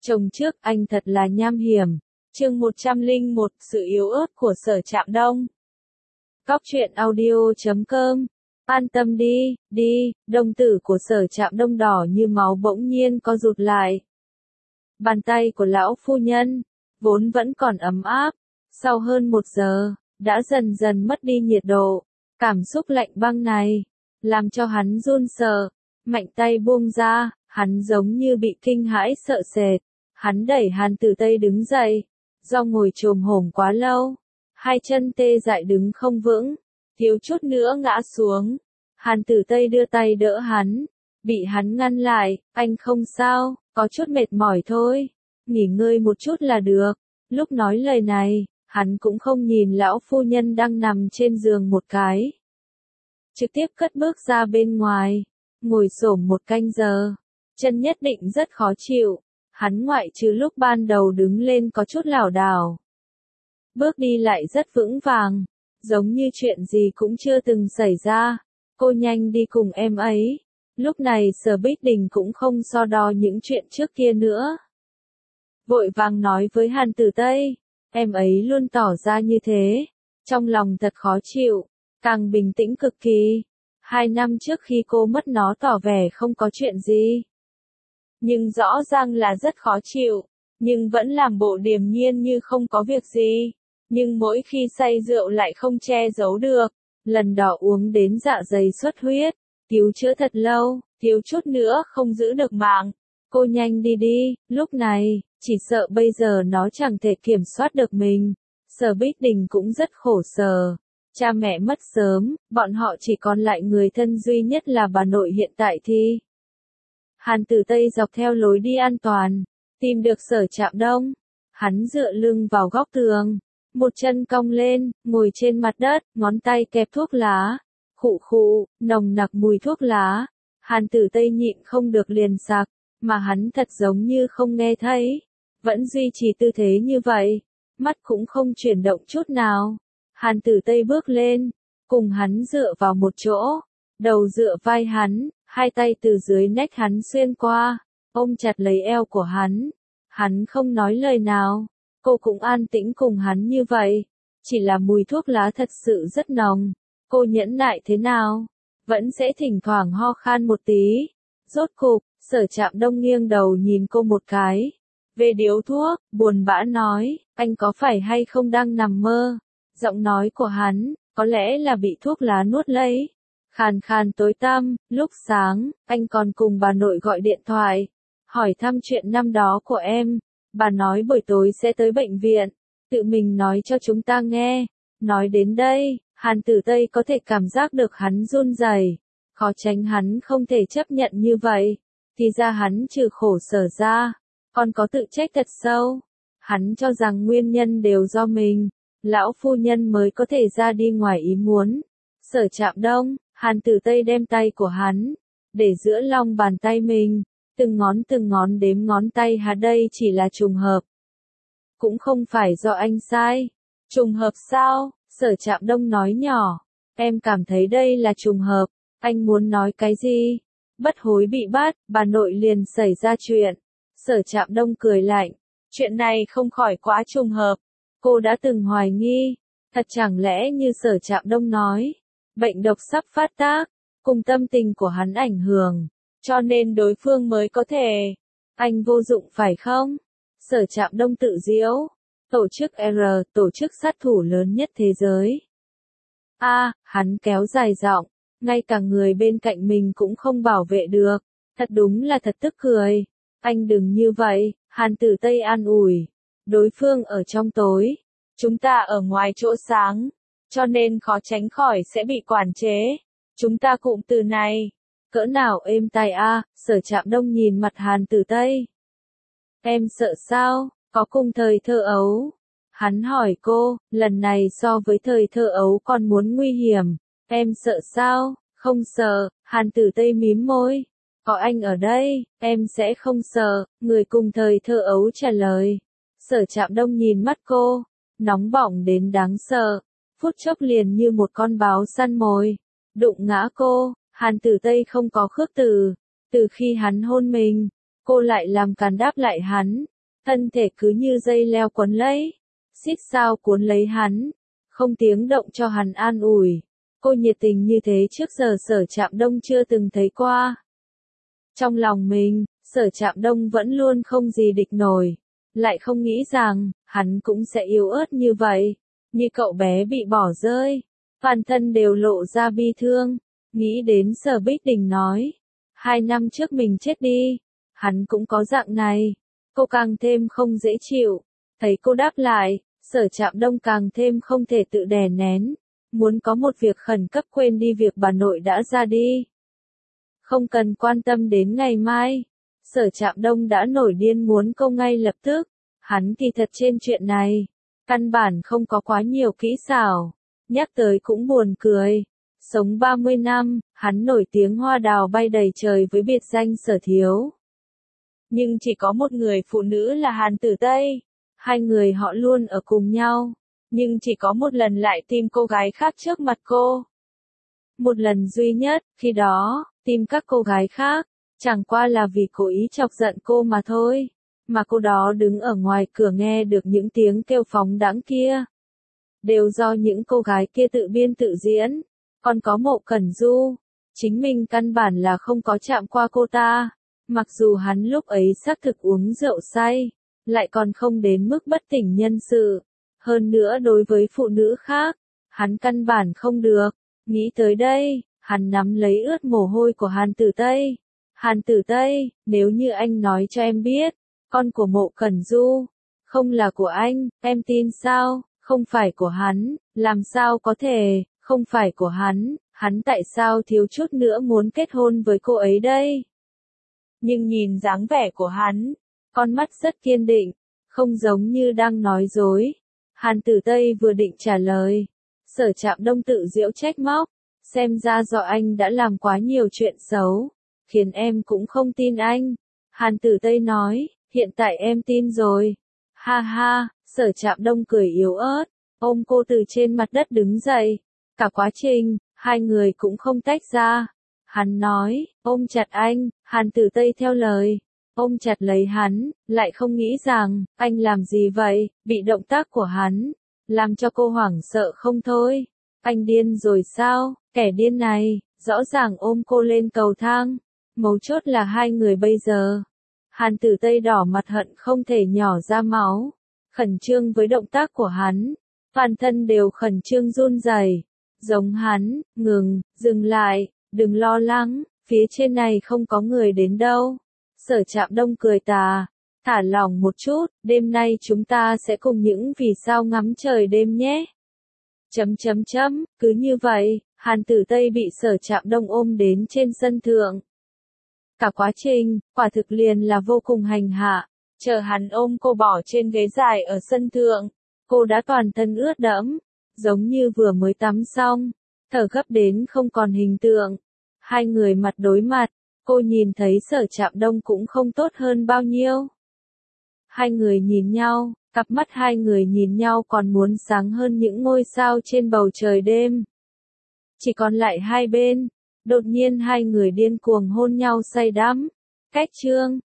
Chồng trước anh thật là nham hiểm. Chương 101, sự yếu ớt của Sở Trạm Đông. Cóc truyện audio.com. An tâm đi, đồng tử của Sở Trạm Đông đỏ như máu bỗng nhiên co rụt lại. Bàn tay của lão phu nhân, vốn vẫn còn ấm áp, sau hơn 1 giờ, đã dần dần mất đi nhiệt độ. Cảm xúc lạnh băng này, làm cho hắn run sợ, mạnh tay buông ra, hắn giống như bị kinh hãi sợ sệt. Hắn đẩy Hàn Tử Tây đứng dậy, do ngồi chồm hổm quá lâu, hai chân tê dại đứng không vững, thiếu chút nữa ngã xuống. Hàn Tử Tây đưa tay đỡ hắn, bị hắn ngăn lại, anh không sao, có chút mệt mỏi thôi, nghỉ ngơi một chút là được. Lúc nói lời này, hắn cũng không nhìn lão phu nhân đang nằm trên giường một cái. Trực tiếp cất bước ra bên ngoài, ngồi xổm 1 canh giờ, chân nhất định rất khó chịu. Hắn ngoại trừ lúc ban đầu đứng lên có chút lảo đảo, bước đi lại rất vững vàng, giống như chuyện gì cũng chưa từng xảy ra. Cô nhanh đi cùng em ấy. Lúc này Sở Bích Đình cũng không so đo những chuyện trước kia nữa. Vội vàng nói với Hàn Tử Tây, em ấy luôn tỏ ra như thế, trong lòng thật khó chịu, càng bình tĩnh cực kỳ. 2 năm trước khi cô mất nó tỏ vẻ không có chuyện gì. Nhưng rõ ràng là rất khó chịu, nhưng vẫn làm bộ điềm nhiên như không có việc gì. Nhưng mỗi khi say rượu lại không che giấu được, lần đó uống đến dạ dày xuất huyết, cứu chữa thật lâu, thiếu chút nữa không giữ được mạng. Cô nhanh đi, lúc này, chỉ sợ bây giờ nó chẳng thể kiểm soát được mình. Sở Bích Đình cũng rất khổ sở. Cha mẹ mất sớm, bọn họ chỉ còn lại người thân duy nhất là bà nội hiện tại thì. Hàn Tử Tây dọc theo lối đi an toàn, tìm được Sở Trạm Đông. Hắn dựa lưng vào góc tường, một chân cong lên, ngồi trên mặt đất, ngón tay kẹp thuốc lá. Khụ, nồng nặc mùi thuốc lá. Hàn Tử Tây nhịn không được liền sặc, mà hắn thật giống như không nghe thấy. Vẫn duy trì tư thế như vậy, mắt cũng không chuyển động chút nào. Hàn Tử Tây bước lên, cùng hắn dựa vào một chỗ, đầu dựa vai hắn. Hai tay từ dưới nách hắn xuyên qua, ôm chặt lấy eo của hắn. Hắn không nói lời nào, cô cũng an tĩnh cùng hắn như vậy. Chỉ là mùi thuốc lá thật sự rất nồng, cô nhẫn nại thế nào, vẫn sẽ thỉnh thoảng ho khan một tí. Rốt cục, Sở Trạm Đông nghiêng đầu nhìn cô một cái. Về điếu thuốc, buồn bã nói, anh có phải hay không đang nằm mơ? Giọng nói của hắn, có lẽ là bị thuốc lá nuốt lấy. Khàn khàn tối tăm. Lúc sáng, anh còn cùng bà nội gọi điện thoại, hỏi thăm chuyện năm đó của em. Bà nói buổi tối sẽ tới bệnh viện, tự mình nói cho chúng ta nghe. Nói đến đây, Hàn Tử Tây có thể cảm giác được hắn run rẩy, khó tránh hắn không thể chấp nhận như vậy. Thì ra hắn trừ khổ sở ra, còn có tự trách thật sâu. Hắn cho rằng nguyên nhân đều do mình, lão phu nhân mới có thể ra đi ngoài ý muốn. Sở Trạm Đông. Hàn Tử Tây đem tay của hắn, để giữa lòng bàn tay mình, từng ngón đếm ngón tay hắn. Đây chỉ là trùng hợp. Cũng không phải do anh sai. Trùng hợp sao? Sở Trạm Đông nói nhỏ. Em cảm thấy đây là trùng hợp. Anh muốn nói cái gì? Bất hối bị bắt, bà nội liền xảy ra chuyện. Sở Trạm Đông cười lạnh. Chuyện này không khỏi quá trùng hợp. Cô đã từng hoài nghi. Thật chẳng lẽ như Sở Trạm Đông nói, bệnh độc sắp phát tác, cùng tâm tình của hắn ảnh hưởng, cho nên đối phương mới có thể. Anh vô dụng phải không? Sở Trạm Đông tự giễu. Tổ chức R, tổ chức sát thủ lớn nhất thế giới. Hắn kéo dài giọng, ngay cả người bên cạnh mình cũng không bảo vệ được. Thật đúng là thật tức cười. Anh đừng như vậy, Hàn Tử Tây an ủi. Đối phương ở trong tối, chúng ta ở ngoài chỗ sáng, cho nên khó tránh khỏi sẽ bị quản chế. Chúng ta cụm từ này, cỡ nào êm tai a. Sở Trạm Đông nhìn mặt Hàn Tử Tây. Em sợ sao, có cùng thời thơ ấu? Hắn hỏi cô, lần này so với thời thơ ấu còn muốn nguy hiểm. Em sợ sao? Không sợ. Hàn Tử Tây mím môi. Có anh ở đây, em sẽ không sợ. Người cùng thời thơ ấu trả lời. Sở Trạm Đông nhìn mắt cô, nóng bỏng đến đáng sợ. Phút chốc liền như một con báo săn mồi, đụng ngã cô. Hàn Tử Tây không có khước từ. Từ khi hắn hôn mình, cô lại làm càn đáp lại hắn. thân thể cứ như dây leo quấn lấy, xích sao cuốn lấy hắn, không tiếng động cho hắn an ủi. Cô nhiệt tình như thế trước giờ Sở Trạm Đông chưa từng thấy qua. Trong lòng mình, Sở Trạm Đông vẫn luôn không gì địch nổi, lại không nghĩ rằng, hắn cũng sẽ yếu ớt như vậy, như cậu bé bị bỏ rơi. Toàn thân đều lộ ra bi thương, nghĩ đến Sở Bích Đình nói, 2 năm trước mình chết đi, hắn cũng có dạng này. Cô càng thêm không dễ chịu, thấy cô đáp lại, Sở Trạm Đông càng thêm không thể tự đè nén, muốn có một việc khẩn cấp quên đi việc bà nội đã ra đi. Không cần quan tâm đến ngày mai, Sở Trạm Đông đã nổi điên muốn cô ngay lập tức, hắn kỳ thật trên chuyện này, căn bản không có quá nhiều kỹ xảo, nhắc tới cũng buồn cười. Sống 30 năm, hắn nổi tiếng hoa đào bay đầy trời với biệt danh Sở Thiếu. Nhưng chỉ có một người phụ nữ là Hàn Tử Tây, hai người họ luôn ở cùng nhau, nhưng chỉ có một lần lại tìm cô gái khác trước mặt cô. Một lần duy nhất, khi đó, tìm các cô gái khác, chẳng qua là vì cố ý chọc giận cô mà thôi, mà cô đó đứng ở ngoài cửa nghe được những tiếng kêu phóng đãng kia. Đều do những cô gái kia tự biên tự diễn, còn có Mộ Cẩn Du, chính mình căn bản là không có chạm qua cô ta, mặc dù hắn lúc ấy xác thực uống rượu say, lại còn không đến mức bất tỉnh nhân sự, hơn nữa đối với phụ nữ khác, hắn căn bản không được. Nghĩ tới đây, hắn nắm lấy ướt mồ hôi của Hàn Tử Tây. Hàn Tử Tây, nếu như anh nói cho em biết, con của Mộ Cẩn Du, không là của anh, em tin sao? Không phải của hắn, làm sao có thể, không phải của hắn tại sao thiếu chút nữa muốn kết hôn với cô ấy đây? Nhưng nhìn dáng vẻ của hắn, con mắt rất kiên định, không giống như đang nói dối. Hàn Tử Tây vừa định trả lời, Sở Trạm Đông tự giễu trách móc, xem ra do anh đã làm quá nhiều chuyện xấu, khiến em cũng không tin anh. Hàn Tử Tây nói, hiện tại em tin rồi. Ha ha, Sở Trạm Đông cười yếu ớt, ôm cô từ trên mặt đất đứng dậy. Cả quá trình, hai người cũng không tách ra. Hắn nói, ôm chặt anh, Hàn Tử Tây theo lời. Ôm chặt lấy hắn, lại không nghĩ rằng, anh làm gì vậy, bị động tác của hắn, làm cho cô hoảng sợ không thôi. Anh điên rồi sao, kẻ điên này, rõ ràng ôm cô lên cầu thang. Mấu chốt là hai người bây giờ. Hàn Tử Tây đỏ mặt hận không thể nhỏ ra máu, khẩn trương với động tác của hắn, toàn thân đều khẩn trương run rẩy, giống hắn, dừng lại, đừng lo lắng, phía trên này không có người đến đâu. Sở Trạm Đông cười tà, thả lỏng một chút, đêm nay chúng ta sẽ cùng những vì sao ngắm trời đêm nhé. Cứ như vậy, Hàn Tử Tây bị Sở Trạm Đông ôm đến trên sân thượng. Cả quá trình, quả thực liền là vô cùng hành hạ, chờ hắn ôm cô bỏ trên ghế dài ở sân thượng, cô đã toàn thân ướt đẫm, giống như vừa mới tắm xong, thở gấp đến không còn hình tượng. Hai người mặt đối mặt, cô nhìn thấy Sở Trạm Đông cũng không tốt hơn bao nhiêu. Hai người nhìn nhau, cặp mắt hai người nhìn nhau còn muốn sáng hơn những ngôi sao trên bầu trời đêm. Chỉ còn lại hai bên, đột nhiên hai người điên cuồng hôn nhau say đắm. Cách chương